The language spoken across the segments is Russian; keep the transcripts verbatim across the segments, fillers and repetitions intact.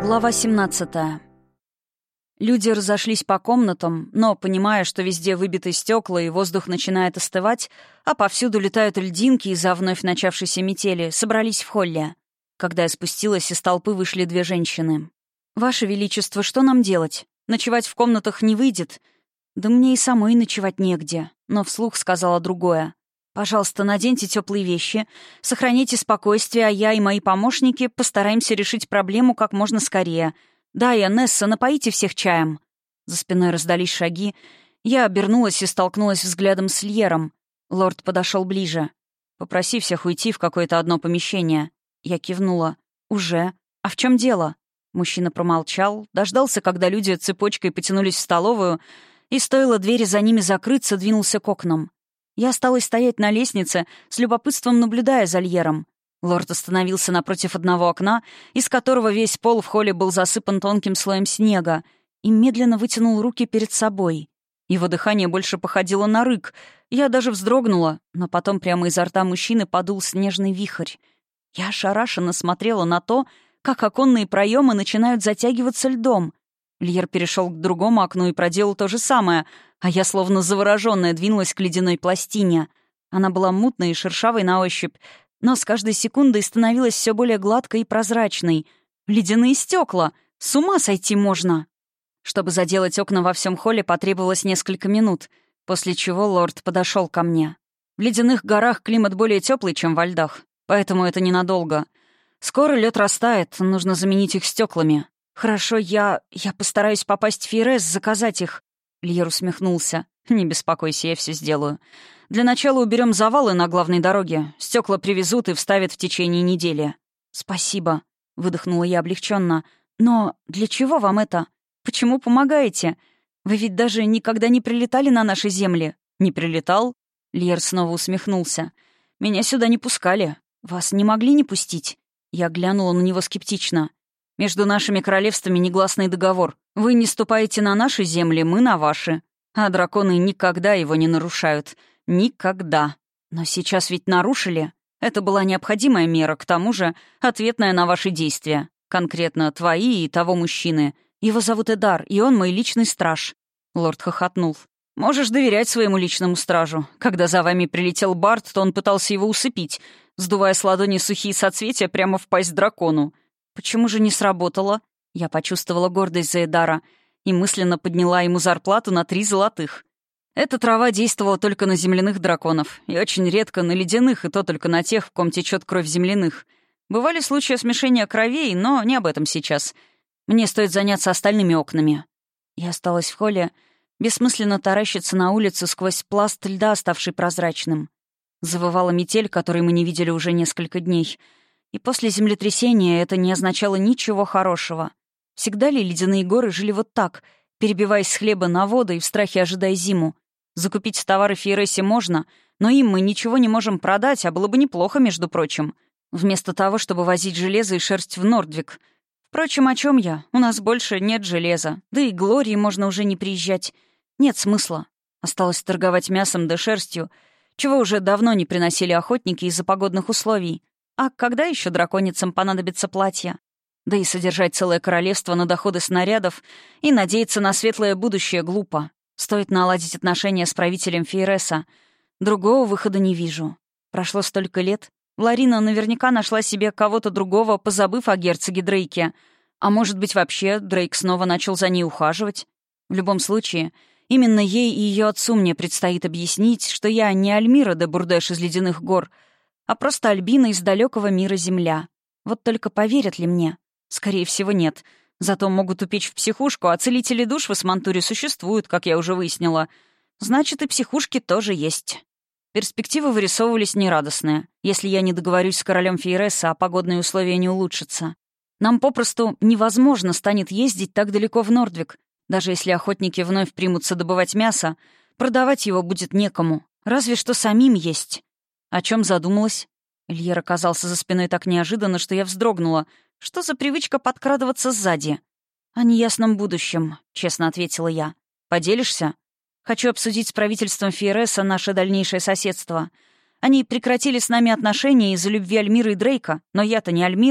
Глава семнадцатая. Люди разошлись по комнатам, но, понимая, что везде выбиты стекла и воздух начинает остывать, а повсюду летают льдинки из-за вновь начавшейся метели, собрались в холле. Когда я спустилась, из толпы вышли две женщины. «Ваше Величество, что нам делать? Ночевать в комнатах не выйдет. Да мне и самой ночевать негде», но вслух сказала другое. «Пожалуйста, наденьте теплые вещи, сохраните спокойствие, а я и мои помощники постараемся решить проблему как можно скорее. Да, и Несса, напоите всех чаем». За спиной раздались шаги. Я обернулась и столкнулась взглядом с Льером. Лорд подошел ближе. «Попроси всех уйти в какое-то одно помещение». Я кивнула. «Уже? А в чем дело?» Мужчина промолчал, дождался, когда люди цепочкой потянулись в столовую, и стоило двери за ними закрыться, двинулся к окнам. Я осталась стоять на лестнице, с любопытством наблюдая за Льером. Лорд остановился напротив одного окна, из которого весь пол в холле был засыпан тонким слоем снега, и медленно вытянул руки перед собой. Его дыхание больше походило на рык. Я даже вздрогнула, но потом прямо изо рта мужчины подул снежный вихрь. Я ошарашенно смотрела на то, как оконные проемы начинают затягиваться льдом. Льер перешел к другому окну и проделал то же самое, а я, словно заворожённая, двинулась к ледяной пластине. Она была мутной и шершавой на ощупь, но с каждой секундой становилась все более гладкой и прозрачной. Ледяные стекла! С ума сойти можно! Чтобы заделать окна во всем холле, потребовалось несколько минут, после чего лорд подошел ко мне. В ледяных горах климат более теплый, чем во льдах, поэтому это ненадолго. Скоро лед растает, нужно заменить их стеклами. «Хорошо, я... я постараюсь попасть в Фейрес, заказать их». Льер усмехнулся. «Не беспокойся, я все сделаю. Для начала уберем завалы на главной дороге. Стекла привезут и вставят в течение недели». «Спасибо», — выдохнула я облегченно. «Но для чего вам это? Почему помогаете? Вы ведь даже никогда не прилетали на наши земли». «Не прилетал?» Льер снова усмехнулся. «Меня сюда не пускали. Вас не могли не пустить?» Я глянула на него скептично. «Между нашими королевствами негласный договор. Вы не ступаете на наши земли, мы на ваши. А драконы никогда его не нарушают. Никогда. Но сейчас ведь нарушили. Это была необходимая мера, к тому же ответная на ваши действия. Конкретно твои и того мужчины. Его зовут Эдар, и он мой личный страж». Лорд хохотнул. «Можешь доверять своему личному стражу. Когда за вами прилетел Барт, то он пытался его усыпить, сдувая с ладони сухие соцветия прямо в пасть дракону. Почему же не сработало?» Я почувствовала гордость за Эдара и мысленно подняла ему зарплату на три золотых. Эта трава действовала только на земляных драконов, и очень редко на ледяных, и то только на тех, в ком течет кровь земляных. Бывали случаи смешения кровей, но не об этом сейчас. Мне стоит заняться остальными окнами. Я осталась в холле, бессмысленно таращиться на улицу сквозь пласт льда, ставший прозрачным. Завывала метель, которой мы не видели уже несколько дней. И после землетрясения это не означало ничего хорошего. Всегда ли ледяные горы жили вот так, перебиваясь с хлеба на воду и в страхе ожидая зиму? Закупить товары в Фейресе можно, но им мы ничего не можем продать, а было бы неплохо, между прочим. Вместо того, чтобы возить железо и шерсть в Нордвик. Впрочем, о чем я? У нас больше нет железа. Да и Глории можно уже не приезжать. Нет смысла. Осталось торговать мясом да шерстью, чего уже давно не приносили охотники из-за погодных условий. А когда еще драконицам понадобится платье? Да и содержать целое королевство на доходы снарядов и надеяться на светлое будущее глупо. Стоит наладить отношения с правителем Фейреса. Другого выхода не вижу. Прошло столько лет. Ларина наверняка нашла себе кого-то другого, позабыв о герцоге Дрейке. А может быть, вообще Дрейк снова начал за ней ухаживать? В любом случае, именно ей и ее отцу мне предстоит объяснить, что я не Альмира де Бурдеш из Ледяных гор, а просто Альбина из далекого мира Земля. Вот только поверят ли мне? Скорее всего, нет. Зато могут упечь в психушку, а целители душ в Эсмантуре существуют, как я уже выяснила. Значит, и психушки тоже есть. Перспективы вырисовывались нерадостные. Если я не договорюсь с королем Фейреса, а погодные условия не улучшатся. Нам попросту невозможно станет ездить так далеко в Нордвик. Даже если охотники вновь примутся добывать мясо, продавать его будет некому. Разве что самим есть. О чем задумалась? Льер оказался за спиной так неожиданно, что я вздрогнула. Что за привычка подкрадываться сзади? «О неясном будущем», — честно ответила я. «Поделишься?» «Хочу обсудить с правительством Фейреса наше дальнейшее соседство. Они прекратили с нами отношения из-за любви Альмиры и Дрейка, но я-то не Альмира.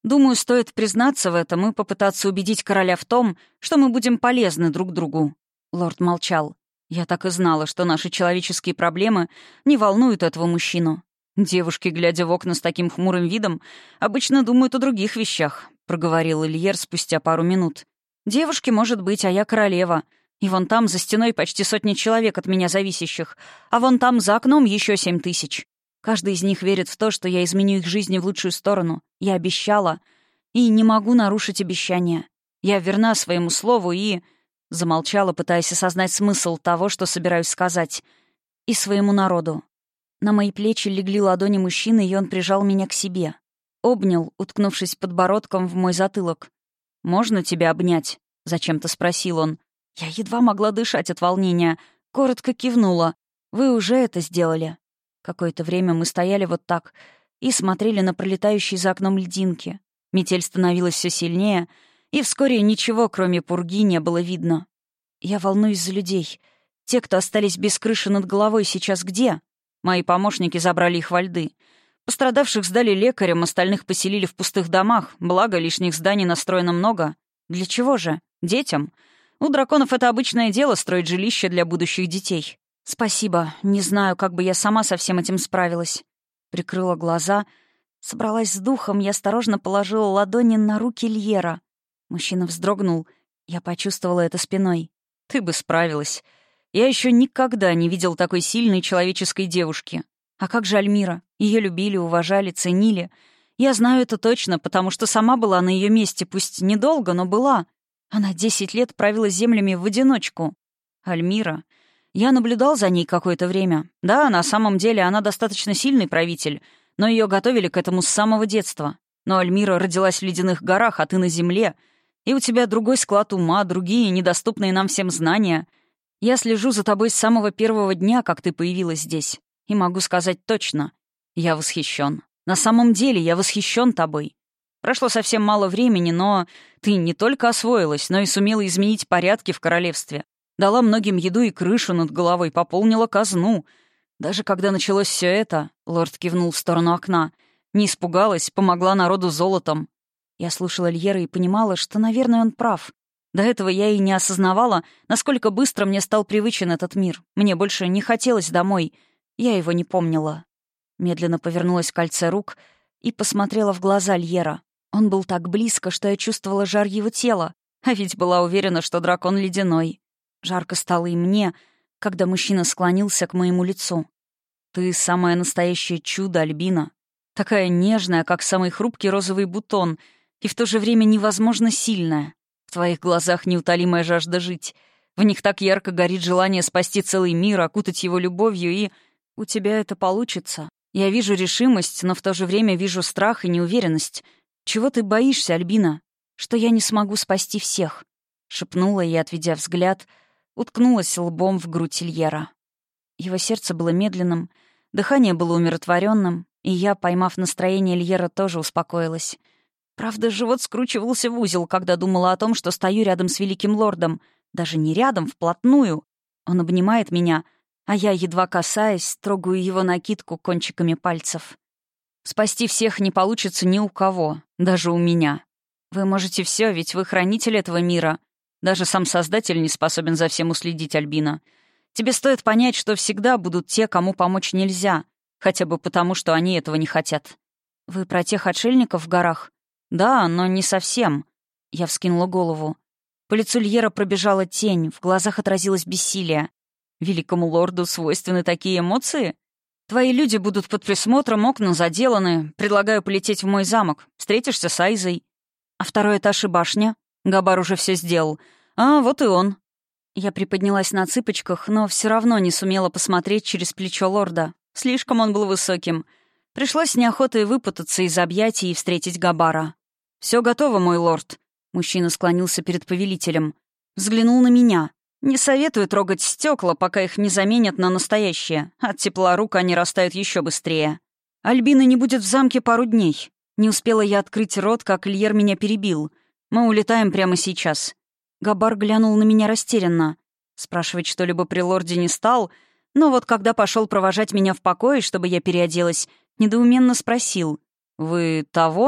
Думаю, стоит признаться в этом и попытаться убедить короля в том, что мы будем полезны друг другу». Лорд молчал. Я так и знала, что наши человеческие проблемы не волнуют этого мужчину. «Девушки, глядя в окна с таким хмурым видом, обычно думают о других вещах», — проговорил Ильер спустя пару минут. «Девушки, может быть, а я королева. И вон там за стеной почти сотни человек от меня зависящих, а вон там за окном еще семь тысяч. Каждый из них верит в то, что я изменю их жизни в лучшую сторону. Я обещала. И не могу нарушить обещание. Я верна своему слову и...» Замолчала, пытаясь осознать смысл того, что собираюсь сказать. «И своему народу». На мои плечи легли ладони мужчины, и он прижал меня к себе. Обнял, уткнувшись подбородком в мой затылок. «Можно тебя обнять?» — зачем-то спросил он. Я едва могла дышать от волнения. Коротко кивнула. «Вы уже это сделали». Какое-то время мы стояли вот так и смотрели на пролетающие за окном льдинки. Метель становилась все сильнее, и вскоре ничего, кроме пурги, не было видно. Я волнуюсь за людей. Те, кто остались без крыши над головой, сейчас где? Мои помощники забрали их во льды. Пострадавших сдали лекарям, остальных поселили в пустых домах, благо лишних зданий настроено много. Для чего же? Детям? У драконов это обычное дело — строить жилище для будущих детей. Спасибо. Не знаю, как бы я сама со всем этим справилась. Прикрыла глаза, собралась с духом и осторожно положила ладони на руки Льера. Мужчина вздрогнул. Я почувствовала это спиной. «Ты бы справилась. Я еще никогда не видел такой сильной человеческой девушки. А как же Альмира? Ее любили, уважали, ценили. Я знаю это точно, потому что сама была на ее месте, пусть недолго, но была. Она десять лет правила землями в одиночку. Альмира. Я наблюдал за ней какое-то время. Да, на самом деле она достаточно сильный правитель, но ее готовили к этому с самого детства. Но Альмира родилась в ледяных горах, а ты на земле. И у тебя другой склад ума, другие, недоступные нам всем знания. Я слежу за тобой с самого первого дня, как ты появилась здесь. И могу сказать точно. Я восхищен. На самом деле я восхищен тобой. Прошло совсем мало времени, но ты не только освоилась, но и сумела изменить порядки в королевстве. Дала многим еду и крышу над головой, пополнила казну. Даже когда началось все это, лорд кивнул в сторону окна, не испугалась, помогла народу золотом. Я слушала Льера и понимала, что, наверное, он прав. До этого я и не осознавала, насколько быстро мне стал привычен этот мир. Мне больше не хотелось домой. Я его не помнила. Медленно повернулась к кольце рук и посмотрела в глаза Льера. Он был так близко, что я чувствовала жар его тела, а ведь была уверена, что дракон ледяной. Жарко стало и мне, когда мужчина склонился к моему лицу. «Ты самое настоящее чудо, Альбина. Такая нежная, как самый хрупкий розовый бутон, и в то же время невозможно сильная. В твоих глазах неутолимая жажда жить. В них так ярко горит желание спасти целый мир, окутать его любовью, и... У тебя это получится. Я вижу решимость, но в то же время вижу страх и неуверенность. Чего ты боишься, Альбина? Что я не смогу спасти всех?» Шепнула и, отведя взгляд, уткнулась лбом в грудь Ильера. Его сердце было медленным, дыхание было умиротворенным, и я, поймав настроение Ильера, тоже успокоилась. Правда, живот скручивался в узел, когда думала о том, что стою рядом с великим лордом. Даже не рядом, вплотную. Он обнимает меня, а я, едва касаясь, трогаю его накидку кончиками пальцев. Спасти всех не получится ни у кого, даже у меня. Вы можете все, ведь вы хранитель этого мира. Даже сам Создатель не способен за всем уследить, Альбина. Тебе стоит понять, что всегда будут те, кому помочь нельзя, хотя бы потому, что они этого не хотят. Вы про тех отшельников в горах? Да, но не совсем. Я вскинула голову. По лицу Льера пробежала тень, в глазах отразилось бессилие. Великому лорду свойственны такие эмоции? Твои люди будут под присмотром, окна заделаны. Предлагаю полететь в мой замок. Встретишься с Айзой. А второй этаж и башня? Габар уже все сделал. А, вот и он. Я приподнялась на цыпочках, но все равно не сумела посмотреть через плечо лорда. Слишком он был высоким. Пришлось с неохотой выпутаться из объятий и встретить Габара. «Все готово, мой лорд». Мужчина склонился перед повелителем. Взглянул на меня. «Не советую трогать стекла, пока их не заменят на настоящие. От тепла рук они растают еще быстрее. Альбины не будет в замке пару дней. Не успела я открыть рот, как Льер меня перебил. Мы улетаем прямо сейчас». Габар глянул на меня растерянно. Спрашивать что-либо при лорде не стал, но вот когда пошел провожать меня в покое, чтобы я переоделась, недоуменно спросил. «Вы того?»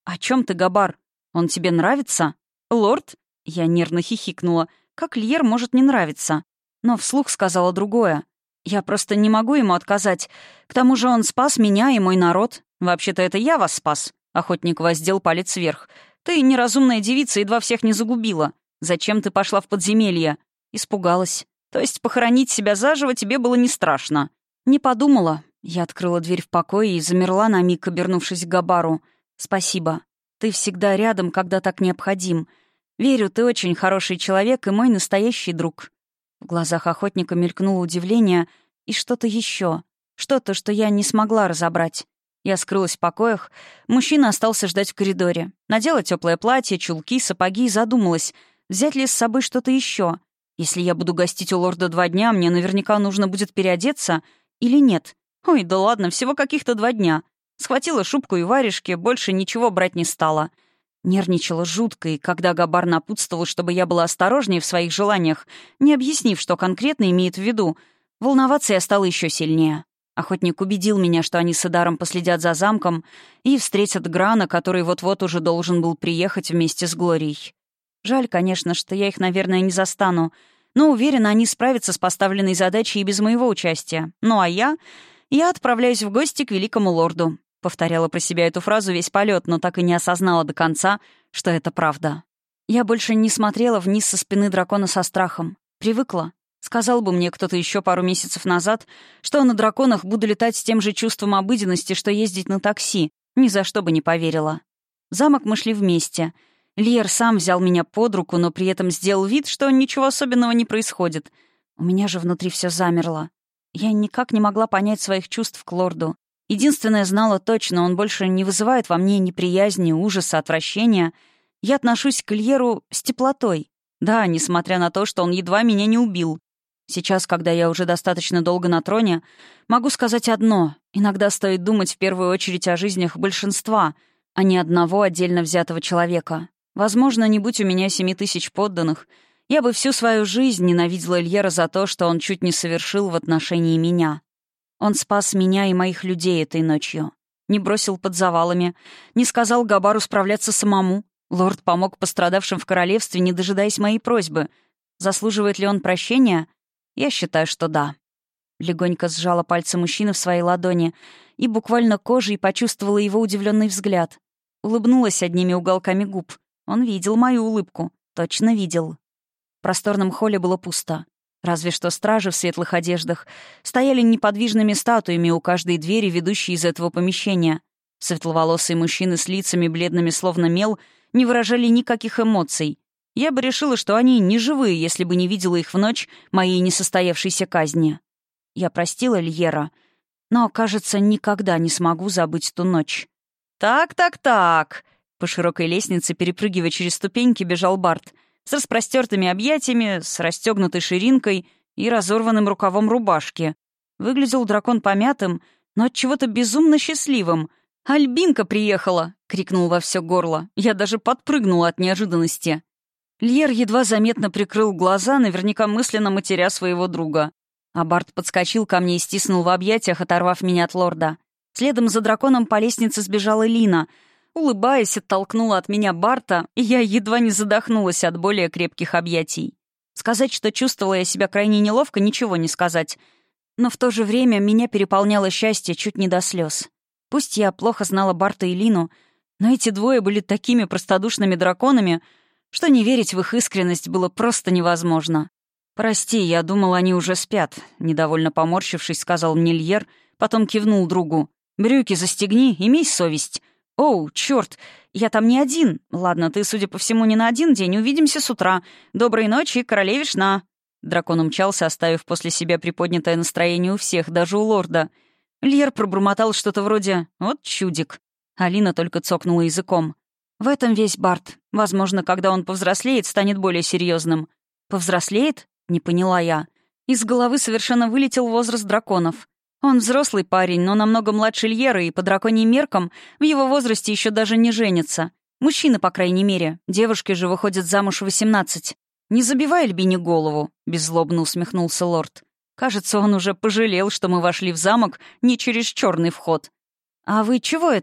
«О чем ты, Габар? Он тебе нравится?» «Лорд?» — я нервно хихикнула. «Как Льер может не нравиться?» Но вслух сказала другое. «Я просто не могу ему отказать. К тому же он спас меня и мой народ. Вообще-то это я вас спас». Охотник воздел палец вверх. «Ты, неразумная девица, едва всех не загубила. Зачем ты пошла в подземелье?» Испугалась. «То есть похоронить себя заживо тебе было не страшно?» «Не подумала». Я открыла дверь в покое и замерла на миг, обернувшись к Габару. «Спасибо. Ты всегда рядом, когда так необходим. Верю, ты очень хороший человек и мой настоящий друг». В глазах охотника мелькнуло удивление и что-то еще. Что-то, что я не смогла разобрать. Я скрылась в покоях. Мужчина остался ждать в коридоре. Надела теплое платье, чулки, сапоги и задумалась, взять ли с собой что-то еще. Если я буду гостить у лорда два дня, мне наверняка нужно будет переодеться или нет. Ой, да ладно, всего каких-то два дня. Схватила шубку и варежки, больше ничего брать не стала. Нервничала жутко, и когда Габар напутствовал, чтобы я была осторожнее в своих желаниях, не объяснив, что конкретно имеет в виду, волноваться я стала еще сильнее. Охотник убедил меня, что они с Идаром последят за замком и встретят Грана, который вот-вот уже должен был приехать вместе с Глорией. Жаль, конечно, что я их, наверное, не застану, но уверена, они справятся с поставленной задачей и без моего участия. Ну а я... Я отправляюсь в гости к великому лорду. Повторяла про себя эту фразу весь полет, но так и не осознала до конца, что это правда. Я больше не смотрела вниз со спины дракона со страхом. Привыкла. Сказал бы мне кто-то еще пару месяцев назад, что на драконах буду летать с тем же чувством обыденности, что ездить на такси. Ни за что бы не поверила. В замок мы шли вместе. Льер сам взял меня под руку, но при этом сделал вид, что ничего особенного не происходит. У меня же внутри все замерло. Я никак не могла понять своих чувств к лорду. Единственное, знала точно, он больше не вызывает во мне неприязни, ужаса, отвращения. Я отношусь к Льеру с теплотой. Да, несмотря на то, что он едва меня не убил. Сейчас, когда я уже достаточно долго на троне, могу сказать одно. Иногда стоит думать в первую очередь о жизнях большинства, а не одного отдельно взятого человека. Возможно, не будь у меня семи тысяч подданных, я бы всю свою жизнь ненавидела Льера за то, что он чуть не совершил в отношении меня. Он спас меня и моих людей этой ночью. Не бросил под завалами, не сказал Габару справляться самому. Лорд помог пострадавшим в королевстве, не дожидаясь моей просьбы. Заслуживает ли он прощения? Я считаю, что да. Легонько сжала пальцы мужчины в своей ладони и буквально кожей почувствовала его удивленный взгляд. Улыбнулась одними уголками губ. Он видел мою улыбку. Точно видел. В просторном холле было пусто. Разве что стражи в светлых одеждах стояли неподвижными статуями у каждой двери, ведущей из этого помещения. Светловолосые мужчины с лицами бледными словно мел не выражали никаких эмоций. Я бы решила, что они не живые, если бы не видела их в ночь моей несостоявшейся казни. Я простила Льера, но, кажется, никогда не смогу забыть ту ночь. «Так-так-так!» По широкой лестнице, перепрыгивая через ступеньки, бежал Барт. С распростертыми объятиями, с расстегнутой ширинкой и разорванным рукавом рубашки. Выглядел дракон помятым, но от чего-то безумно счастливым. «Альбинка приехала!» — крикнул во все горло. Я даже подпрыгнула от неожиданности. Льер едва заметно прикрыл глаза, наверняка мысленно матеря своего друга. А Барт подскочил ко мне и стиснул в объятиях, оторвав меня от лорда. Следом за драконом по лестнице сбежала Лина. Улыбаясь, оттолкнула от меня Барта, и я едва не задохнулась от более крепких объятий. Сказать, что чувствовала я себя крайне неловко, ничего не сказать. Но в то же время меня переполняло счастье чуть не до слез. Пусть я плохо знала Барта и Лину, но эти двое были такими простодушными драконами, что не верить в их искренность было просто невозможно. «Прости, я думал, они уже спят», — недовольно поморщившись, сказал мне Льер, потом кивнул другу. «Брюки застегни, имей совесть». «Оу, черт, я там не один. Ладно, ты, судя по всему, не на один день. Увидимся с утра. Доброй ночи, королеве Шна». Дракон умчался, оставив после себя приподнятое настроение у всех, даже у лорда. Льер пробормотал что-то вроде «Вот чудик». Алина только цокнула языком. «В этом весь Барт. Возможно, когда он повзрослеет, станет более серьезным». «Повзрослеет?» — не поняла я. Из головы совершенно вылетел возраст драконов. Он взрослый парень, но намного младше Льера, и по драконьим меркам в его возрасте еще даже не женится. Мужчины, по крайней мере. Девушки же выходят замуж в восемнадцать. «Не забивай Альбине голову», — беззлобно усмехнулся лорд. «Кажется, он уже пожалел, что мы вошли в замок не через черный вход». «А вы чего это?»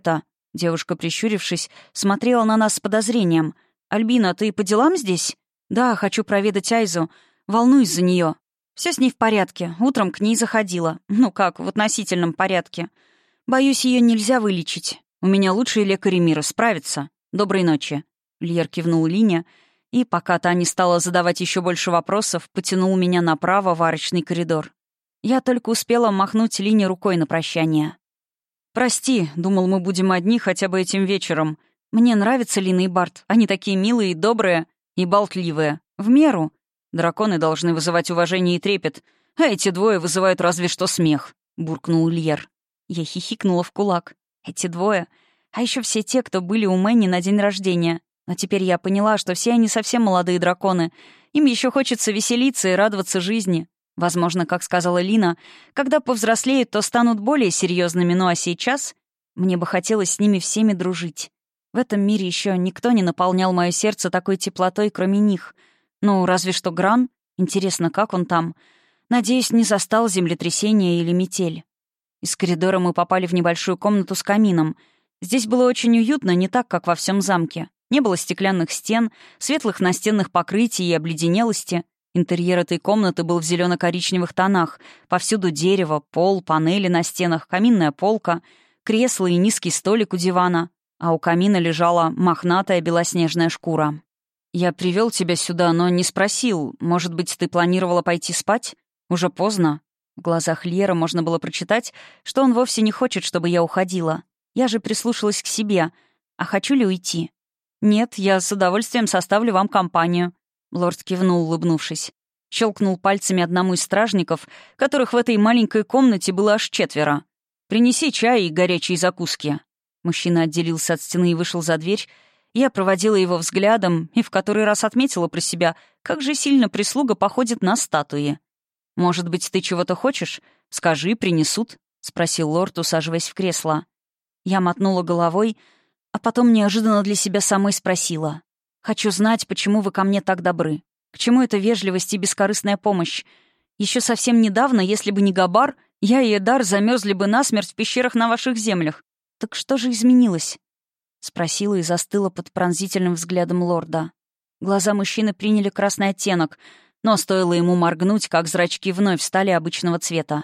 Девушка, прищурившись, смотрела на нас с подозрением. «Альбина, ты по делам здесь?» «Да, хочу проведать Айзу. Волнуюсь за нее. Все с ней в порядке. Утром к ней заходила. Ну как, в относительном порядке. Боюсь, ее нельзя вылечить. У меня лучшие лекари мира, справятся. Доброй ночи». Льер кивнул Лине, и, пока та не стала задавать еще больше вопросов, потянул меня направо в арочный коридор. Я только успела махнуть Лине рукой на прощание. «Прости, думал, мы будем одни хотя бы этим вечером. Мне нравятся Лина и Барт. Они такие милые и добрые, и болтливые. В меру. Драконы должны вызывать уважение и трепет, а эти двое вызывают разве что смех», — буркнул Льер. Я хихикнула в кулак. Эти двое. А еще все те, кто были у Мэнни на день рождения. Но теперь я поняла, что все они совсем молодые драконы. Им еще хочется веселиться и радоваться жизни. Возможно, как сказала Лина, когда повзрослеют, то станут более серьезными, ну а сейчас мне бы хотелось с ними всеми дружить. В этом мире еще никто не наполнял мое сердце такой теплотой, кроме них. Ну, разве что Гран. Интересно, как он там? Надеюсь, не застал землетрясение или метель. Из коридора мы попали в небольшую комнату с камином. Здесь было очень уютно, не так, как во всем замке. Не было стеклянных стен, светлых настенных покрытий и обледенелости. Интерьер этой комнаты был в зелено-коричневых тонах. Повсюду дерево, пол, панели на стенах, каминная полка, кресло и низкий столик у дивана. А у камина лежала мохнатая белоснежная шкура. «Я привел тебя сюда, но не спросил. Может быть, ты планировала пойти спать? Уже поздно». В глазах Льера можно было прочитать, что он вовсе не хочет, чтобы я уходила. Я же прислушалась к себе. А хочу ли уйти? «Нет, я с удовольствием составлю вам компанию». Лорд кивнул, улыбнувшись. Щелкнул пальцами одному из стражников, которых в этой маленькой комнате было аж четверо. «Принеси чай и горячие закуски». Мужчина отделился от стены и вышел за дверь. Я проводила его взглядом и в который раз отметила про себя, как же сильно прислуга походит на статуи. «Может быть, ты чего-то хочешь? Скажи, принесут?» — спросил лорд, усаживаясь в кресло. Я мотнула головой, а потом неожиданно для себя самой спросила. «Хочу знать, почему вы ко мне так добры. К чему эта вежливость и бескорыстная помощь? Еще совсем недавно, если бы не Габар, я и Эдар замерзли бы насмерть в пещерах на ваших землях. Так что же изменилось?» Спросила и застыла под пронзительным взглядом лорда. Глаза мужчины приняли красный оттенок, но стоило ему моргнуть, как зрачки вновь стали обычного цвета.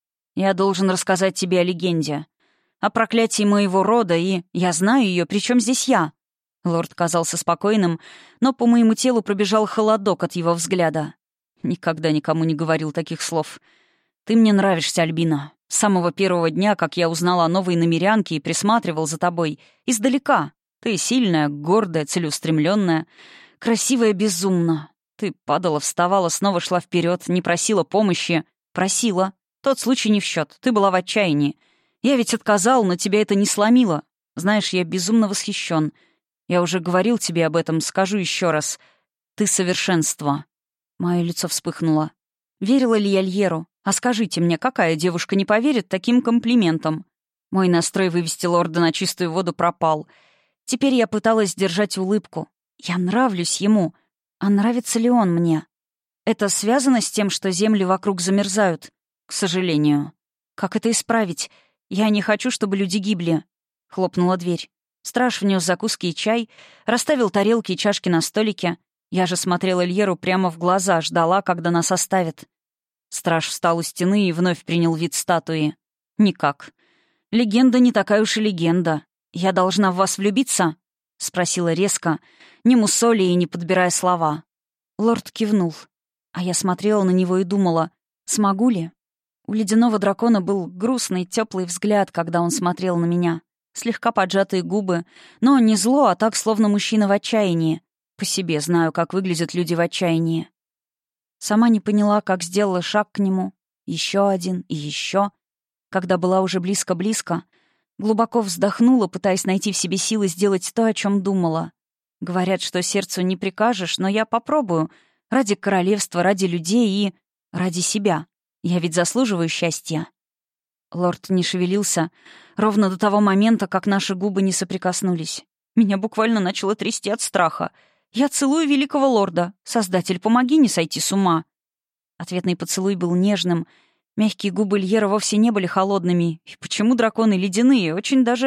«Я должен рассказать тебе о легенде. О проклятии моего рода, и я знаю ее, причем здесь я». Лорд казался спокойным, но по моему телу пробежал холодок от его взгляда. Никогда никому не говорил таких слов. «Ты мне нравишься, Альбина. С самого первого дня, как я узнал о новой намерянке и присматривал за тобой. Издалека. Ты сильная, гордая, целеустремленная, красивая безумно. Ты падала, вставала, снова шла вперед, не просила помощи. Просила. Тот случай не в счет. Ты была в отчаянии. Я ведь отказал, но тебя это не сломило. Знаешь, я безумно восхищен. Я уже говорил тебе об этом, скажу еще раз. Ты совершенство». Мое лицо вспыхнуло. Верила ли я Льеру? А скажите мне, какая девушка не поверит таким комплиментам? Мой настрой вывести лорда на чистую воду пропал. Теперь я пыталась сдержать улыбку. Я нравлюсь ему. А нравится ли он мне? Это связано с тем, что земли вокруг замерзают? К сожалению. Как это исправить? Я не хочу, чтобы люди гибли. Хлопнула дверь. Страж внес закуски и чай, расставил тарелки и чашки на столике. Я же смотрела Льеру прямо в глаза, ждала, когда нас оставят. Страж встал у стены и вновь принял вид статуи. «Никак. Легенда не такая уж и легенда. Я должна в вас влюбиться?» — спросила резко, не мусоли и не подбирая слова. Лорд кивнул. А я смотрела на него и думала, смогу ли? У ледяного дракона был грустный, теплый взгляд, когда он смотрел на меня. Слегка поджатые губы, но не зло, а так, словно мужчина в отчаянии. По себе знаю, как выглядят люди в отчаянии. Сама не поняла, как сделала шаг к нему. Еще один и еще. Когда была уже близко-близко, глубоко вздохнула, пытаясь найти в себе силы сделать то, о чем думала. Говорят, что сердцу не прикажешь, но я попробую. Ради королевства, ради людей и ради себя. Я ведь заслуживаю счастья. Лорд не шевелился ровно до того момента, как наши губы не соприкоснулись. Меня буквально начало трясти от страха. «Я целую великого лорда. Создатель, помоги не сойти с ума». Ответный поцелуй был нежным. Мягкие губы Льера вовсе не были холодными. И почему драконы ледяные? Очень даже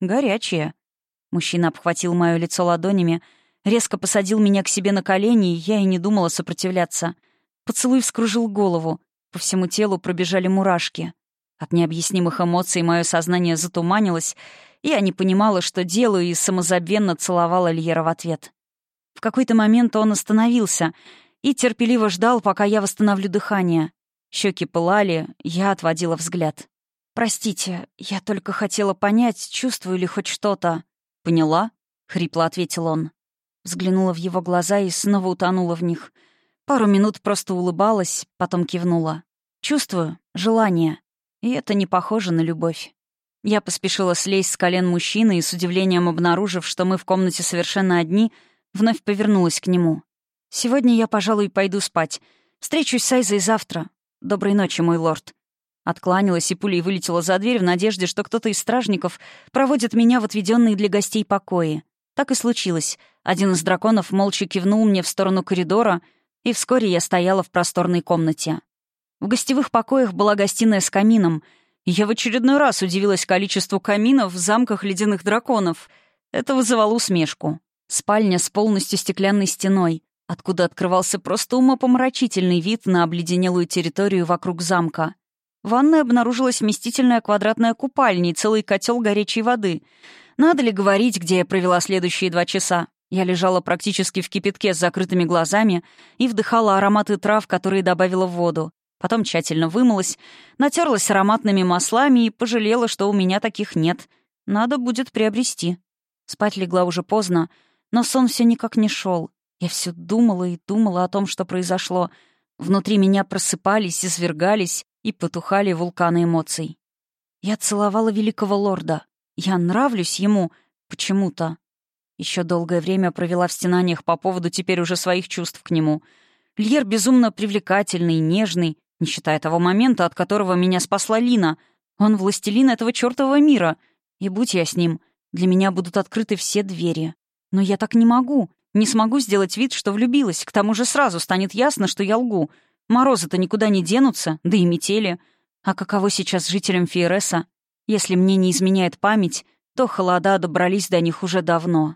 Горячие». Мужчина обхватил мое лицо ладонями, резко посадил меня к себе на колени, и я и не думала сопротивляться. Поцелуй вскружил голову, по всему телу пробежали мурашки. От необъяснимых эмоций мое сознание затуманилось, и я не понимала, что делаю, и самозабвенно целовала Льера в ответ. В какой-то момент он остановился и терпеливо ждал, пока я восстановлю дыхание. Щеки пылали, я отводила взгляд. «Простите, я только хотела понять, чувствую ли хоть что-то». «Поняла?» — хрипло ответил он. Взглянула в его глаза и снова утонула в них. Пару минут просто улыбалась, потом кивнула. «Чувствую. Желание. И это не похоже на любовь». Я поспешила слезть с колен мужчины и, с удивлением обнаружив, что мы в комнате совершенно одни, вновь повернулась к нему. «Сегодня я, пожалуй, пойду спать. Встречусь с Айзой завтра. Доброй ночи, мой лорд». Откланялась и пулей вылетела за дверь в надежде, что кто-то из стражников проводит меня в отведенные для гостей покои. Так и случилось. Один из драконов молча кивнул мне в сторону коридора, и вскоре я стояла в просторной комнате. В гостевых покоях была гостиная с камином, и я в очередной раз удивилась количеству каминов в замках ледяных драконов. Это вызывало усмешку. Спальня с полностью стеклянной стеной, откуда открывался просто умопомрачительный вид на обледенелую территорию вокруг замка. В ванной обнаружилась вместительная квадратная купальня и целый котел горячей воды. Надо ли говорить, где я провела следующие два часа? Я лежала практически в кипятке с закрытыми глазами и вдыхала ароматы трав, которые добавила в воду. Потом тщательно вымылась, натерлась ароматными маслами и пожалела, что у меня таких нет. Надо будет приобрести. Спать легла уже поздно, но сон все никак не шел. Я все думала и думала о том, что произошло. Внутри меня просыпались, извергались и потухали вулканы эмоций. Я целовала великого лорда. Я нравлюсь ему почему-то. Еще долгое время провела в стенаниях по поводу теперь уже своих чувств к нему. Льер безумно привлекательный, нежный, не считая того момента, от которого меня спасла Лина. Он властелин этого чертового мира. И будь я с ним, для меня будут открыты все двери. Но я так не могу. Не смогу сделать вид, что влюбилась. К тому же сразу станет ясно, что я лгу. Морозы-то никуда не денутся, да и метели. А каково сейчас жителям Фиереса? Если мне не изменяет память, то холода добрались до них уже давно.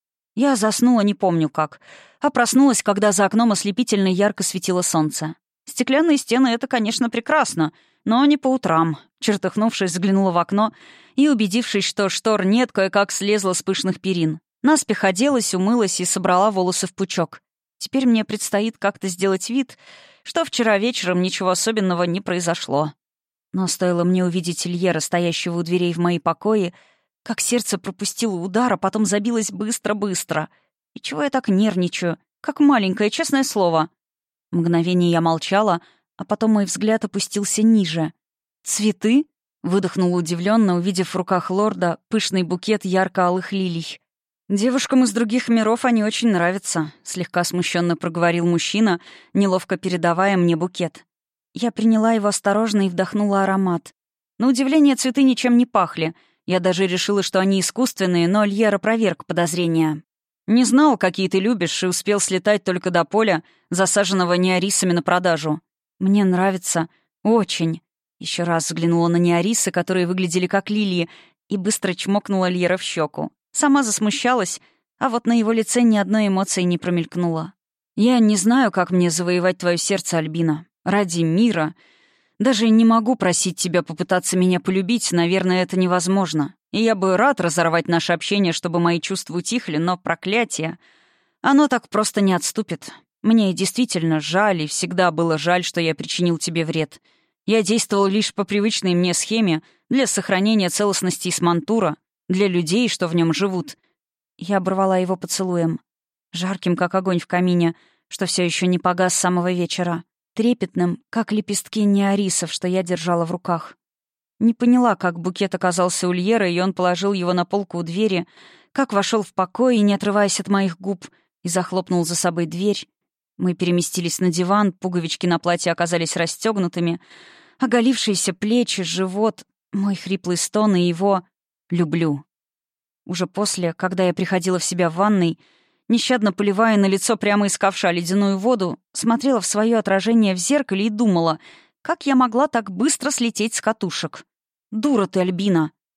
Я заснула не помню как, а проснулась, когда за окном ослепительно ярко светило солнце. Стеклянные стены — это, конечно, прекрасно, но не по утрам. Чертыхнувшись, заглянула в окно и, убедившись, что штор нет, кое-как слезла с пышных перин. Наспех оделась, умылась и собрала волосы в пучок. Теперь мне предстоит как-то сделать вид, что вчера вечером ничего особенного не произошло. Но стоило мне увидеть Льера, стоящего у дверей в мои покои, как сердце пропустило удар, а потом забилось быстро-быстро. И чего я так нервничаю? Как маленькое, честное слово. Мгновение я молчала, а потом мой взгляд опустился ниже. «Цветы?» — выдохнула удивленно, увидев в руках лорда пышный букет ярко-алых лилий. «Девушкам из других миров они очень нравятся», — слегка смущенно проговорил мужчина, неловко передавая мне букет. Я приняла его осторожно и вдохнула аромат. На удивление, цветы ничем не пахли. Я даже решила, что они искусственные, но Льер опроверг подозрения. «Не знал, какие ты любишь, и успел слетать только до поля, засаженного неорисами на продажу. Мне нравится. Очень». Еще раз взглянула на неорисы, которые выглядели как лилии, и быстро чмокнула Льера в щеку. Сама засмущалась, а вот на его лице ни одной эмоции не промелькнуло. «Я не знаю, как мне завоевать твое сердце, Альбина. Ради мира. Даже не могу просить тебя попытаться меня полюбить, наверное, это невозможно. И я бы рад разорвать наше общение, чтобы мои чувства утихли, но проклятие. Оно так просто не отступит. Мне действительно жаль, и всегда было жаль, что я причинил тебе вред. Я действовал лишь по привычной мне схеме для сохранения целостности Исмантура, для людей, что в нем живут». Я оборвала его поцелуем. Жарким, как огонь в камине, что все еще не погас с самого вечера. Трепетным, как лепестки неорисов, что я держала в руках. Не поняла, как букет оказался у Льера, и он положил его на полку у двери, как вошел в покой, не отрываясь от моих губ, и захлопнул за собой дверь. Мы переместились на диван, пуговички на платье оказались расстегнутыми, оголившиеся плечи, живот, мой хриплый стон и его «люблю». Уже после, когда я приходила в себя в ванной, нещадно поливая на лицо прямо из ковша ледяную воду, смотрела в свое отражение в зеркале и думала, как я могла так быстро слететь с катушек. «Дура ты, Альбина!»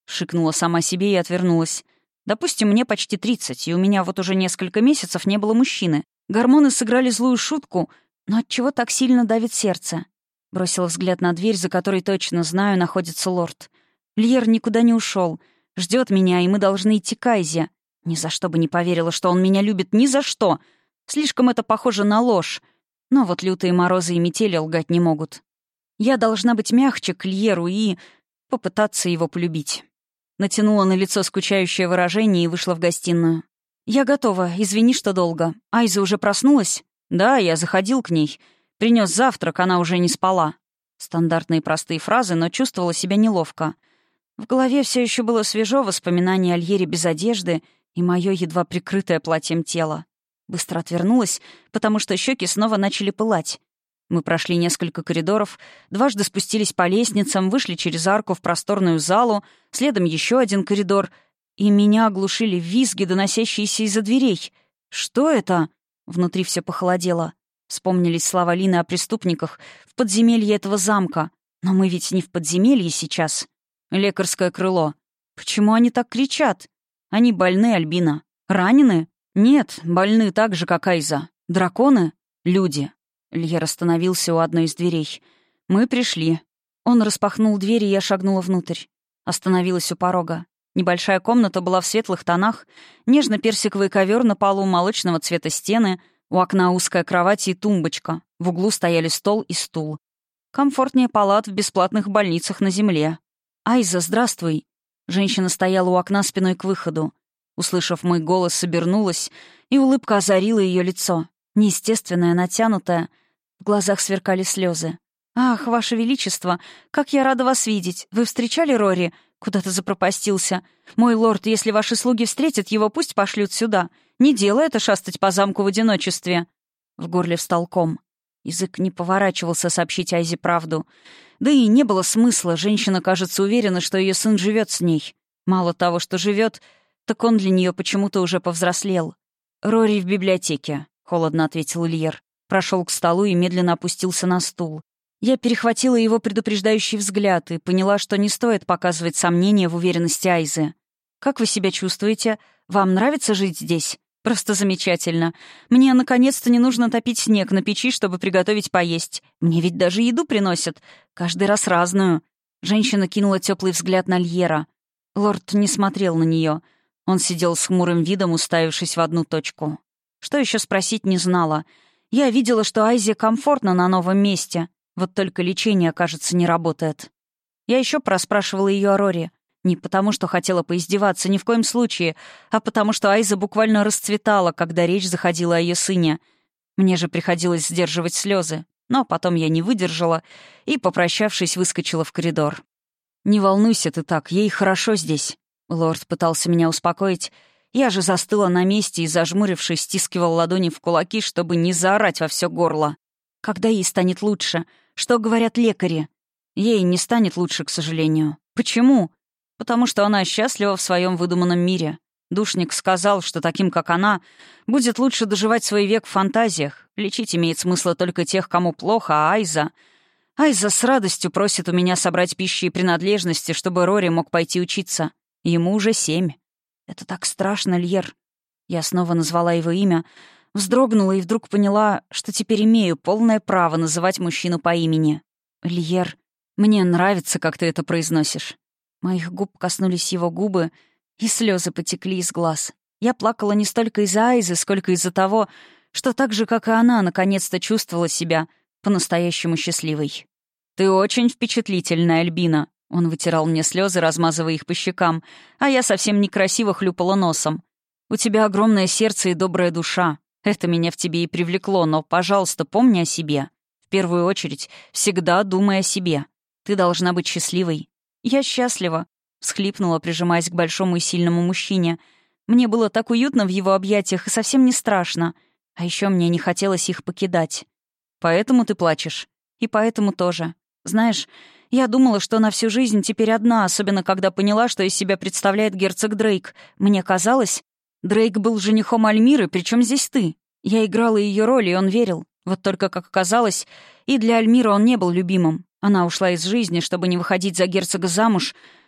— шикнула сама себе и отвернулась. «Допустим, мне почти тридцать, и у меня вот уже несколько месяцев не было мужчины. Гормоны сыграли злую шутку, но отчего так сильно давит сердце?» Бросила взгляд на дверь, за которой точно знаю, находится лорд. Льер никуда не ушел, ждет меня, и мы должны идти к Айзе. Ни за что бы не поверила, что он меня любит, ни за что. Слишком это похоже на ложь. Но вот лютые морозы и метели лгать не могут. Я должна быть мягче к Льеру и попытаться его полюбить. Натянула на лицо скучающее выражение и вышла в гостиную. «Я готова, извини, что долго. Айза уже проснулась?» «Да, я заходил к ней. Принес завтрак, она уже не спала». Стандартные простые фразы, но чувствовала себя неловко. В голове все еще было свежо воспоминание о Льере без одежды и мое едва прикрытое платьем тело. Быстро отвернулась, потому что щеки снова начали пылать. Мы прошли несколько коридоров, дважды спустились по лестницам, вышли через арку в просторную залу, следом еще один коридор, и меня оглушили визги, доносящиеся из-за дверей. «Что это?» Внутри все похолодело. Вспомнились слова Лины о преступниках в подземелье этого замка. Но мы ведь не в подземелье сейчас. Лекарское крыло. Почему они так кричат? Они больны, Альбина. Ранены? Нет, больны так же, как Айза. Драконы? Люди. Льер остановился у одной из дверей. Мы пришли. Он распахнул дверь, и я шагнула внутрь. Остановилась у порога. Небольшая комната была в светлых тонах, нежно-персиковый ковер на полу, молочного цвета стены, у окна узкая кровать и тумбочка. В углу стояли стол и стул. Комфортнее палат в бесплатных больницах на земле. «Айза, здравствуй!» Женщина стояла у окна спиной к выходу. Услышав мой голос, обернулась, и улыбка озарила ее лицо. Неестественная, натянутая. В глазах сверкали слезы. «Ах, Ваше Величество, как я рада вас видеть! Вы встречали Рори? Куда-то запропастился. Мой лорд, если ваши слуги встретят его, пусть пошлют сюда. Не дело это шастать по замку в одиночестве». В горле встал ком. Язык не поворачивался сообщить Айзе правду. Да и не было смысла. Женщина, кажется, уверена, что ее сын живет с ней. Мало того, что живет, так он для нее почему-то уже повзрослел. «Рори в библиотеке», — холодно ответил Льер. Прошел к столу и медленно опустился на стул. Я перехватила его предупреждающий взгляд и поняла, что не стоит показывать сомнения в уверенности Айзы. «Как вы себя чувствуете? Вам нравится жить здесь? Просто замечательно. Мне, наконец-то, не нужно топить снег на печи, чтобы приготовить поесть. Мне ведь даже еду приносят. Каждый раз разную». Женщина кинула теплый взгляд на Льера. Лорд не смотрел на нее. Он сидел с хмурым видом, уставившись в одну точку. Что еще спросить, не знала. Я видела, что Айзе комфортно на новом месте. Вот только лечение, кажется, не работает. Я еще проспрашивала ее о Рори. Не потому, что хотела поиздеваться, ни в коем случае, а потому, что Айза буквально расцветала, когда речь заходила о ее сыне. Мне же приходилось сдерживать слезы. Но потом я не выдержала и, попрощавшись, выскочила в коридор. «Не волнуйся ты так, ей хорошо здесь». Лорд пытался меня успокоить. Я же застыла на месте и, зажмурившись, стискивала ладони в кулаки, чтобы не заорать во все горло. «Когда ей станет лучше? Что говорят лекари?» «Ей не станет лучше, к сожалению». «Почему?» «Потому что она счастлива в своем выдуманном мире. Душник сказал, что таким, как она, будет лучше доживать свой век в фантазиях. Лечить имеет смысл только тех, кому плохо, а Айза... Айза с радостью просит у меня собрать пищи и принадлежности, чтобы Рори мог пойти учиться. Ему уже семь. Это так страшно, Льер». Я снова назвала его имя, вздрогнула и вдруг поняла, что теперь имею полное право называть мужчину по имени. «Льер, мне нравится, как ты это произносишь». Моих губ коснулись его губы, и слезы потекли из глаз. Я плакала не столько из-за Айзы, сколько из-за того, что так же, как и она, наконец-то чувствовала себя по-настоящему счастливой. «Ты очень впечатлительная, Альбина». Он вытирал мне слезы, размазывая их по щекам, а я совсем некрасиво хлюпала носом. «У тебя огромное сердце и добрая душа. Это меня в тебе и привлекло, но, пожалуйста, помни о себе. В первую очередь, всегда думай о себе. Ты должна быть счастливой». «Я счастлива», — всхлипнула, прижимаясь к большому и сильному мужчине. Мне было так уютно в его объятиях и совсем не страшно. А еще мне не хотелось их покидать. «Поэтому ты плачешь?» «И поэтому тоже. Знаешь, я думала, что на всю жизнь теперь одна, особенно когда поняла, что из себя представляет герцог Дрейк. Мне казалось, Дрейк был женихом Альмиры, причем здесь ты. Я играла ее роль, и он верил. Вот только, как оказалось, и для Альмиры он не был любимым. Она ушла из жизни, чтобы не выходить за герцога замуж,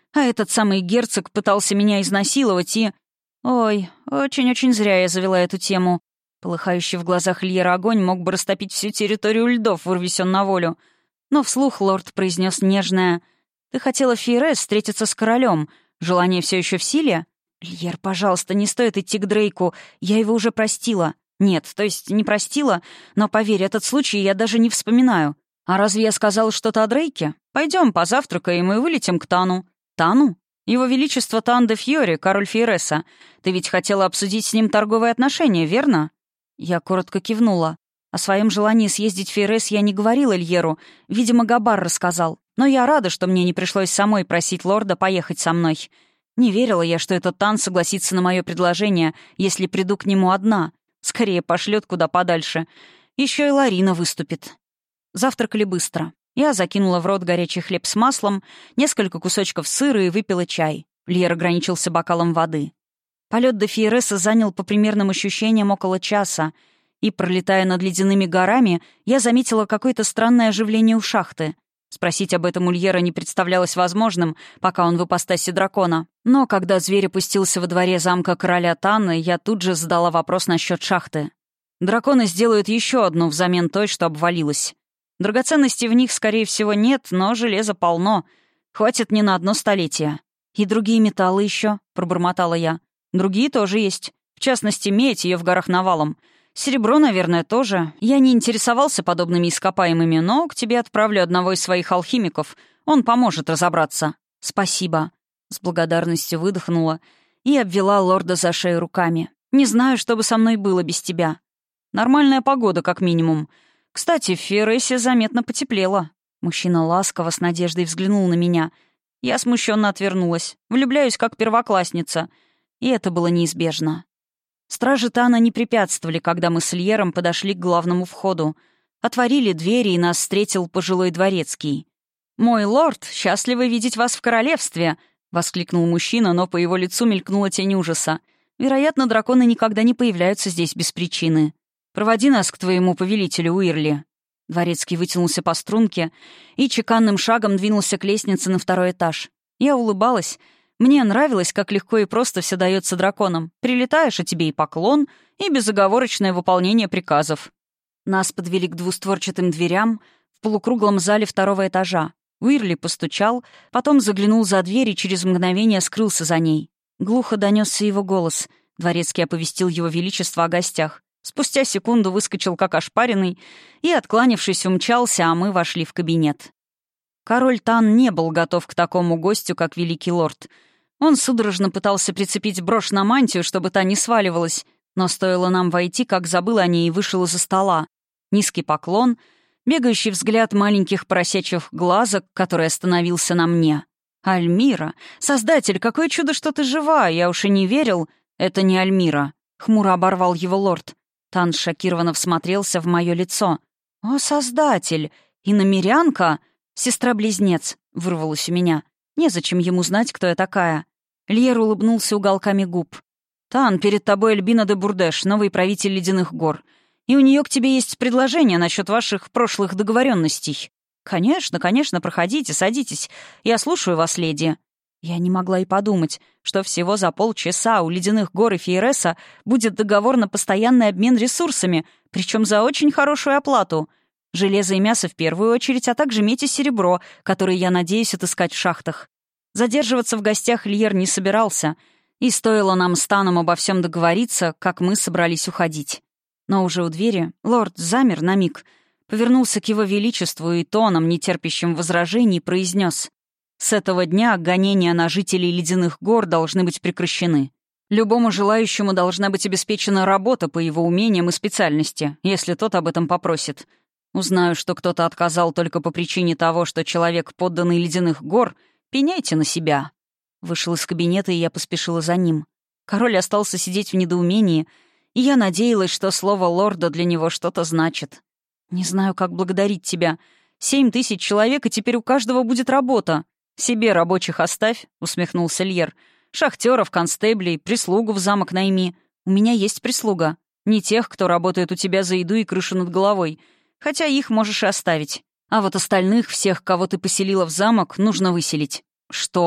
А этот самый герцог пытался меня изнасиловать и... Ой, очень-очень зря я завела эту тему. Полыхающий в глазах Льера огонь мог бы растопить всю территорию льдов, вырвись он на волю. Но вслух лорд произнес нежное: «Ты хотела в Фейрес встретиться с королем. Желание все еще в силе?» «Льер, пожалуйста, не стоит идти к Дрейку. Я его уже простила». «Нет, то есть не простила, но, поверь, этот случай я даже не вспоминаю. А разве я сказал что-то о Дрейке? Пойдем, позавтракаем и вылетим к Тану». «Тану? Его Величество Тан де Фьори, король Фейреса. Ты ведь хотела обсудить с ним торговые отношения, верно?» Я коротко кивнула. О своем желании съездить в Фейрес я не говорила Льеру. Видимо, Габар рассказал. Но я рада, что мне не пришлось самой просить лорда поехать со мной. Не верила я, что этот Тан согласится на мое предложение, если приду к нему одна. Скорее пошлет куда подальше. Еще и Ларина выступит. Завтракали быстро. Я закинула в рот горячий хлеб с маслом, несколько кусочков сыра и выпила чай. Льер ограничился бокалом воды. Полет до Фейреса занял по примерным ощущениям около часа, и, пролетая над ледяными горами, я заметила какое-то странное оживление у шахты. Спросить об этом у Льера не представлялось возможным, пока он в ипостаси дракона. Но когда зверь опустился во дворе замка короля Таны, я тут же задала вопрос насчет шахты. Драконы сделают еще одну взамен той, что обвалилась. Драгоценностей в них, скорее всего, нет, но железа полно. Хватит не на одно столетие. «И другие металлы еще», — пробормотала я. «Другие тоже есть. В частности, медь, ее в горах навалом. Серебро, наверное, тоже. Я не интересовался подобными ископаемыми, но к тебе отправлю одного из своих алхимиков. Он поможет разобраться». «Спасибо». С благодарностью выдохнула и обвела лорда за шею руками. «Не знаю, что бы со мной было без тебя». «Нормальная погода, как минимум. Кстати, в Фейресе заметно потеплело». Мужчина ласково с надеждой взглянул на меня. Я смущенно отвернулась. Влюбляюсь, как первоклассница. И это было неизбежно. Стражи Тана не препятствовали, когда мы с Льером подошли к главному входу. Отворили двери, и нас встретил пожилой дворецкий. «Мой лорд, счастливы видеть вас в королевстве!» — воскликнул мужчина, но по его лицу мелькнула тень ужаса. «Вероятно, драконы никогда не появляются здесь без причины. Проводи нас к твоему повелителю, Уирли». Дворецкий вытянулся по струнке и чеканным шагом двинулся к лестнице на второй этаж. Я улыбалась. Мне нравилось, как легко и просто все дается драконам. Прилетаешь, а тебе и поклон, и безоговорочное выполнение приказов. Нас подвели к двустворчатым дверям в полукруглом зале второго этажа. Уирли постучал, потом заглянул за дверь и через мгновение скрылся за ней. Глухо донесся его голос. Дворецкий оповестил его величество о гостях. Спустя секунду выскочил как ошпаренный и, откланившись, умчался, а мы вошли в кабинет. Король Тан не был готов к такому гостю, как великий лорд. Он судорожно пытался прицепить брошь на мантию, чтобы та не сваливалась, но стоило нам войти, как забыл о ней и вышел из-за стола. Низкий поклон, бегающий взгляд маленьких поросячьих глазок, который остановился на мне. «Альмира! Создатель, какое чудо, что ты жива! Я уж и не верил!» «Это не Альмира!» — хмуро оборвал его лорд. Тан шокированно всмотрелся в мое лицо. «О, Создатель! Иномерянка! Сестра-близнец!» — вырвалось у меня. Незачем ему знать, кто я такая. Льер улыбнулся уголками губ. «Тан, перед тобой Альбина де Бурдеш, новый правитель Ледяных гор. И у нее к тебе есть предложение насчет ваших прошлых договоренностей». «Конечно, конечно, проходите, садитесь. Я слушаю вас, леди». Я не могла и подумать, что всего за полчаса у Ледяных гор и Фейреса будет договор на постоянный обмен ресурсами, причем за очень хорошую оплату. Железо и мясо в первую очередь, а также медь и серебро, которые я надеюсь отыскать в шахтах. Задерживаться в гостях Льер не собирался, и стоило нам с Таном обо всем договориться, как мы собрались уходить. Но уже у двери лорд замер на миг, повернулся к его величеству и тоном, нетерпящим возражений, произнес: «С этого дня гонения на жителей Ледяных гор должны быть прекращены. Любому желающему должна быть обеспечена работа по его умениям и специальности, если тот об этом попросит. Узнаю, что кто-то отказал только по причине того, что человек, подданный Ледяных гор, пеняйте на себя». Вышел из кабинета, и я поспешила за ним. Король остался сидеть в недоумении, и я надеялась, что слово лорда для него что-то значит. «Не знаю, как благодарить тебя. Семь тысяч человек, и теперь у каждого будет работа». «Себе рабочих оставь», — усмехнулся Льер. «Шахтеров, констеблей, прислугу в замок найми. У меня есть прислуга. Не тех, кто работает у тебя за еду и крышу над головой. Хотя их можешь и оставить. А вот остальных, всех, кого ты поселила в замок, нужно выселить». «Что?»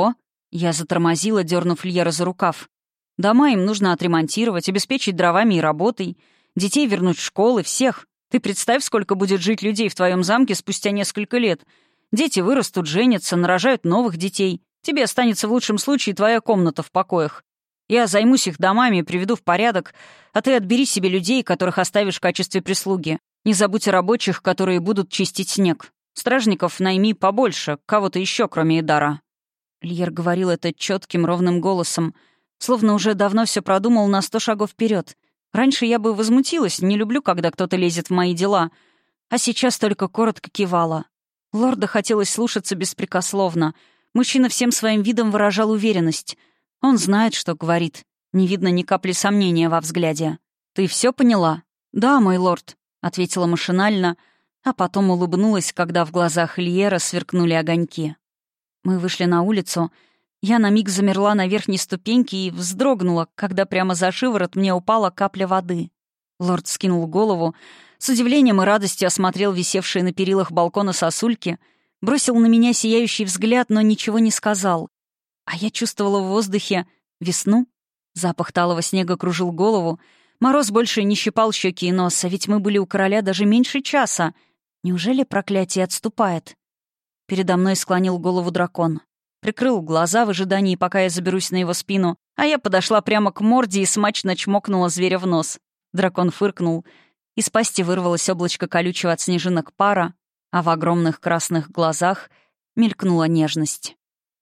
Я затормозила, дернув Льера за рукав. «Дома им нужно отремонтировать, обеспечить дровами и работой, детей вернуть в школы, всех. Ты представь, сколько будет жить людей в твоем замке спустя несколько лет. Дети вырастут, женятся, нарожают новых детей. Тебе останется в лучшем случае твоя комната в покоях. Я займусь их домами и приведу в порядок, а ты отбери себе людей, которых оставишь в качестве прислуги. Не забудь о рабочих, которые будут чистить снег. Стражников найми побольше, кого-то еще, кроме Эдара». Льер говорил это четким, ровным голосом, словно уже давно все продумал на сто шагов вперед. Раньше я бы возмутилась, не люблю, когда кто-то лезет в мои дела, а сейчас только коротко кивала. Лорда хотелось слушаться беспрекословно. Мужчина всем своим видом выражал уверенность. Он знает, что говорит. Не видно ни капли сомнения во взгляде. «Ты все поняла?» «Да, мой лорд», — ответила машинально, а потом улыбнулась, когда в глазах Льера сверкнули огоньки. Мы вышли на улицу. Я на миг замерла на верхней ступеньке и вздрогнула, когда прямо за шиворот мне упала капля воды. Лорд скинул голову, с удивлением и радостью осмотрел висевшие на перилах балкона сосульки, бросил на меня сияющий взгляд, но ничего не сказал. А я чувствовала в воздухе весну. Запах талого снега кружил голову. Мороз больше не щипал щеки и нос, а ведь мы были у короля даже меньше часа. Неужели проклятие отступает? Передо мной склонил голову дракон. Прикрыл глаза в ожидании, пока я заберусь на его спину, а я подошла прямо к морде и смачно чмокнула зверя в нос. Дракон фыркнул. Из пасти вырвалось облачко колючего от снежинок пара, а в огромных красных глазах мелькнула нежность.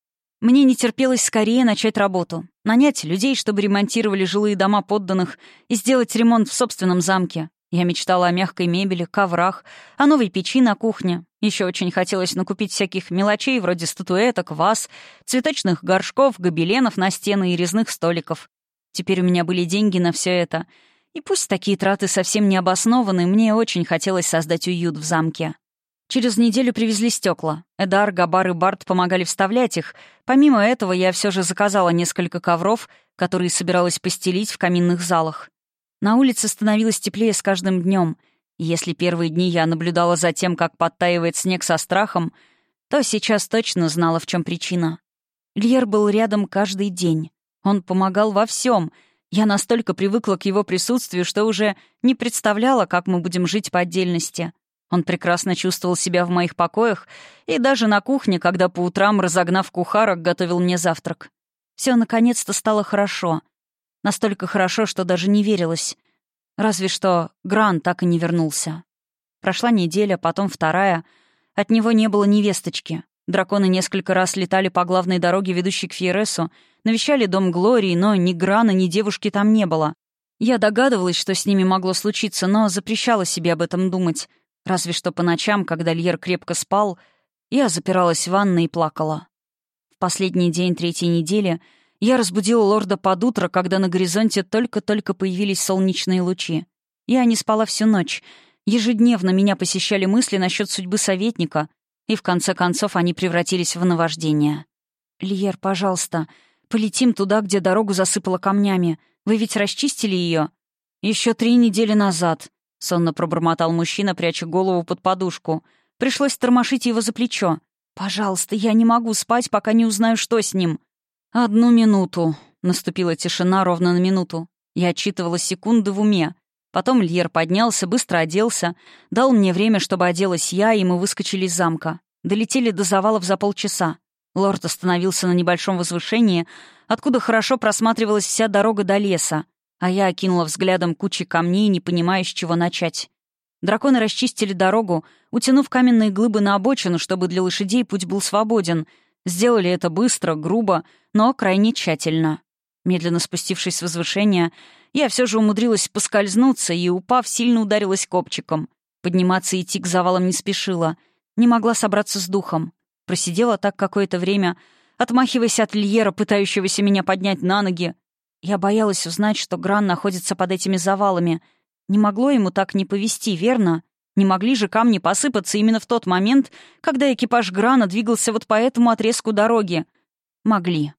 Мне не терпелось скорее начать работу. Нанять людей, чтобы ремонтировали жилые дома подданных, и сделать ремонт в собственном замке. Я мечтала о мягкой мебели, коврах, о новой печи на кухне. Еще очень хотелось накупить всяких мелочей вроде статуэток, ваз, цветочных горшков, гобеленов на стены и резных столиков. Теперь у меня были деньги на все это. И пусть такие траты совсем не обоснованы, мне очень хотелось создать уют в замке. Через неделю привезли стекла. Эдар, Габар и Барт помогали вставлять их. Помимо этого, я все же заказала несколько ковров, которые собиралась постелить в каминных залах. На улице становилось теплее с каждым днем. И если первые дни я наблюдала за тем, как подтаивает снег со страхом, то сейчас точно знала, в чем причина. Льер был рядом каждый день. Он помогал во всем. Я настолько привыкла к его присутствию, что уже не представляла, как мы будем жить по отдельности. Он прекрасно чувствовал себя в моих покоях и даже на кухне, когда по утрам, разогнав кухарок, готовил мне завтрак. Все наконец-то стало хорошо. Настолько хорошо, что даже не верилось. Разве что Гран так и не вернулся. Прошла неделя, потом вторая. От него не было ни весточки. Драконы несколько раз летали по главной дороге, ведущей к Фьересу, навещали дом Глории, но ни Грана, ни девушки там не было. Я догадывалась, что с ними могло случиться, но запрещала себе об этом думать. Разве что по ночам, когда Льер крепко спал, я запиралась в ванной и плакала. В последний день третьей недели я разбудила лорда под утро, когда на горизонте только-только появились солнечные лучи. Я не спала всю ночь. Ежедневно меня посещали мысли насчет судьбы советника, и в конце концов они превратились в наваждение. «Льер, пожалуйста, полетим туда, где дорогу засыпало камнями. Вы ведь расчистили ее?» «Еще три недели назад», — сонно пробормотал мужчина, пряча голову под подушку. Пришлось тормошить его за плечо. «Пожалуйста, я не могу спать, пока не узнаю, что с ним». «Одну минуту». Наступила тишина ровно на минуту. Я отсчитывала секунды в уме. Потом Льер поднялся, быстро оделся, дал мне время, чтобы оделась я, и мы выскочили из замка. Долетели до завалов за полчаса. Лорд остановился на небольшом возвышении, откуда хорошо просматривалась вся дорога до леса, а я окинула взглядом кучи камней, не понимая, с чего начать. Драконы расчистили дорогу, утянув каменные глыбы на обочину, чтобы для лошадей путь был свободен. Сделали это быстро, грубо, но крайне тщательно. Медленно спустившись с возвышения, я все же умудрилась поскользнуться и, упав, сильно ударилась копчиком. Подниматься и идти к завалам не спешила. Не могла собраться с духом. Просидела так какое-то время, отмахиваясь от Льера, пытающегося меня поднять на ноги. Я боялась узнать, что Гран находится под этими завалами. Не могло ему так не повезти, верно? Не могли же камни посыпаться именно в тот момент, когда экипаж Грана двигался вот по этому отрезку дороги? Могли.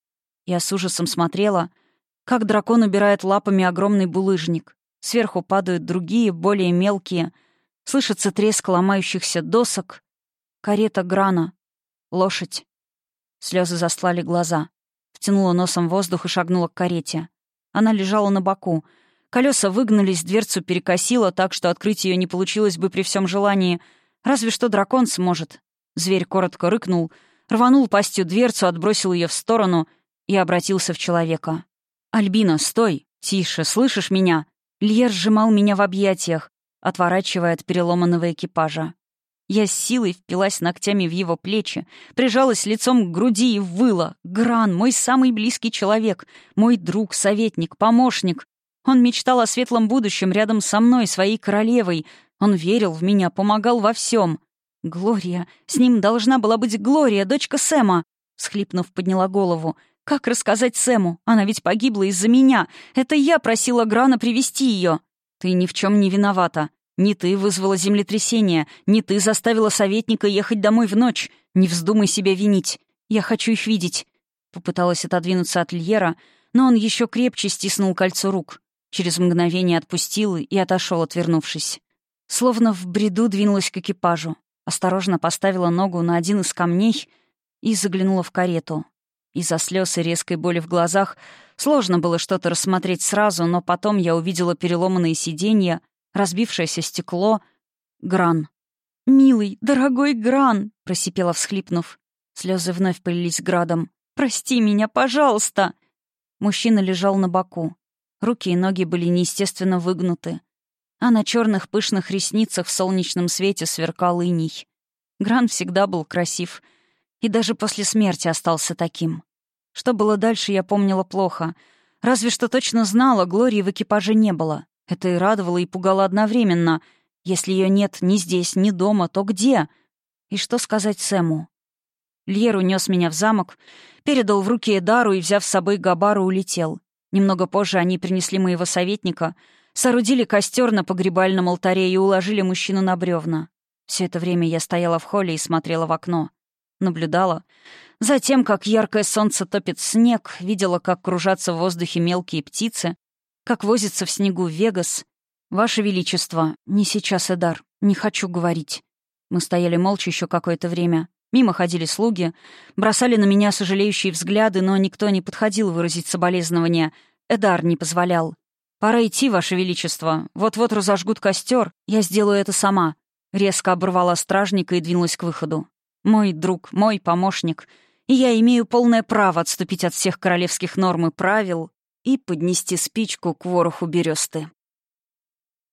Я с ужасом смотрела, как дракон убирает лапами огромный булыжник. Сверху падают другие, более мелкие. Слышится треск ломающихся досок. Карета Грана. Лошадь. Слезы застлали глаза. Втянула носом воздух и шагнула к карете. Она лежала на боку. Колеса выгнулись, дверцу перекосило так, что открыть ее не получилось бы при всем желании. Разве что дракон сможет. Зверь коротко рыкнул, рванул пастью дверцу, отбросил ее в сторону и обратился в человека. «Альбина, стой! Тише, слышишь меня?» Льер сжимал меня в объятиях, отворачивая от переломанного экипажа. Я с силой впилась ногтями в его плечи, прижалась лицом к груди и выла. Гран, мой самый близкий человек, мой друг, советник, помощник. Он мечтал о светлом будущем рядом со мной, своей королевой. Он верил в меня, помогал во всем. Глория, с ним должна была быть Глория, дочка Сэма. Всхлипнув, подняла голову. Как рассказать Сэму? Она ведь погибла из-за меня. Это я просила Грана привести ее. Ты ни в чем не виновата. Не ты вызвала землетрясение, не ты заставила советника ехать домой в ночь. Не вздумай себя винить. Я хочу их видеть. Попыталась отодвинуться от Льера, но он еще крепче стиснул кольцо рук. Через мгновение отпустил и отошел, отвернувшись. Словно в бреду двинулась к экипажу. Осторожно поставила ногу на один из камней и заглянула в карету. Из-за слез и резкой боли в глазах сложно было что-то рассмотреть сразу, но потом я увидела переломанные сиденья, разбившееся стекло. Гран. «Милый, дорогой Гран!» — просипела, всхлипнув. Слезы вновь полились градом. «Прости меня, пожалуйста!» Мужчина лежал на боку. Руки и ноги были неестественно выгнуты, а на черных пышных ресницах в солнечном свете сверкал иней. Гран всегда был красив, и даже после смерти остался таким. Что было дальше, я помнила плохо. Разве что точно знала, Глории в экипаже не было. Это и радовало, и пугало одновременно. Если ее нет ни здесь, ни дома, то где? И что сказать Сэму? Льер унес меня в замок, передал в руки Эдару и, взяв с собой Габару, улетел. Немного позже они принесли моего советника, соорудили костер на погребальном алтаре и уложили мужчину на бревна. Все это время я стояла в холле и смотрела в окно. Наблюдала. Затем, как яркое солнце топит снег, видела, как кружатся в воздухе мелкие птицы, как возится в снегу Вегас. «Ваше Величество, не сейчас, Эдар, не хочу говорить». Мы стояли молча еще какое-то время. Мимо ходили слуги, бросали на меня сожалеющие взгляды, но никто не подходил выразить соболезнования. Эдар не позволял. «Пора идти, Ваше Величество. Вот-вот разожгут костер. Я сделаю это сама». Резко оборвала стражника и двинулась к выходу. Мой друг, мой помощник. И я имею полное право отступить от всех королевских норм и правил и поднести спичку к вороху бересты.